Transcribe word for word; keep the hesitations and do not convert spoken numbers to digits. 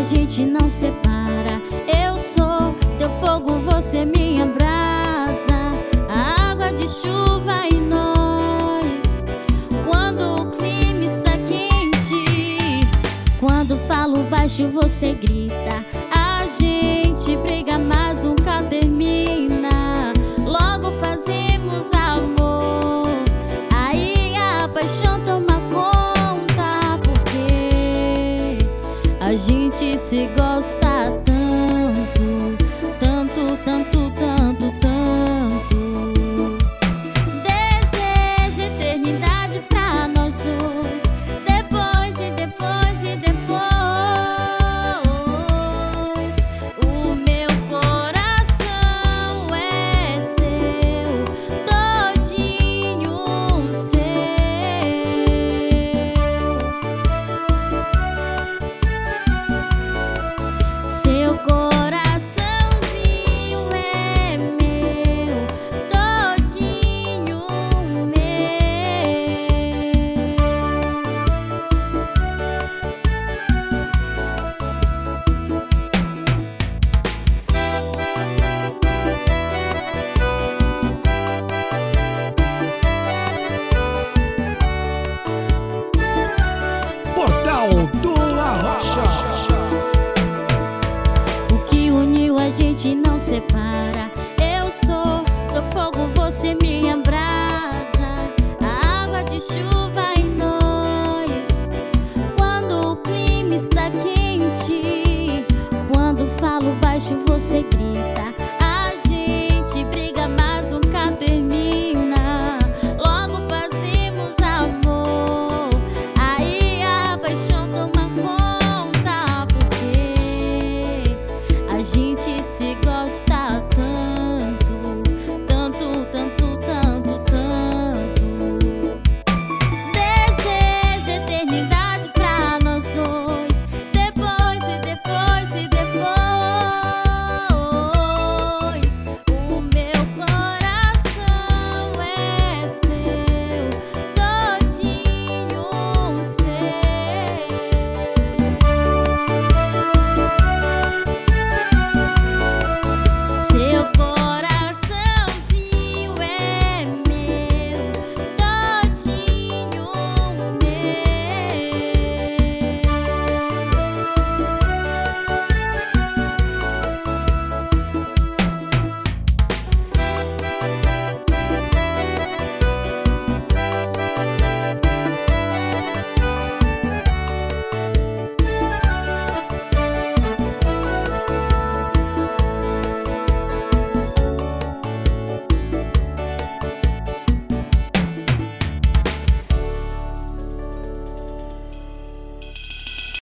gente não separa. Eu sou teu fogo, você minha brasa, a água de chuva em nós. Quando o clima está quente, quando falo baixo você grita. A gente briga, mas nunca termina. Logo fazemos amor, aí a paixão toma conta, porque a gente se gosta tanto, tanto, tanto, tanto, tanto. Desejo eternidade pra nós dois, depois e depois e depois. O meu coração é seu, todinho seu. Seu coraçãozinho é meu, todinho meu. Portal do Arrocha. O que uniu a gente não separa. Eu sou teu fogo, você minha brasa, a água de chuva em nós. Quando o clima está quente, quando falo baixo você grita.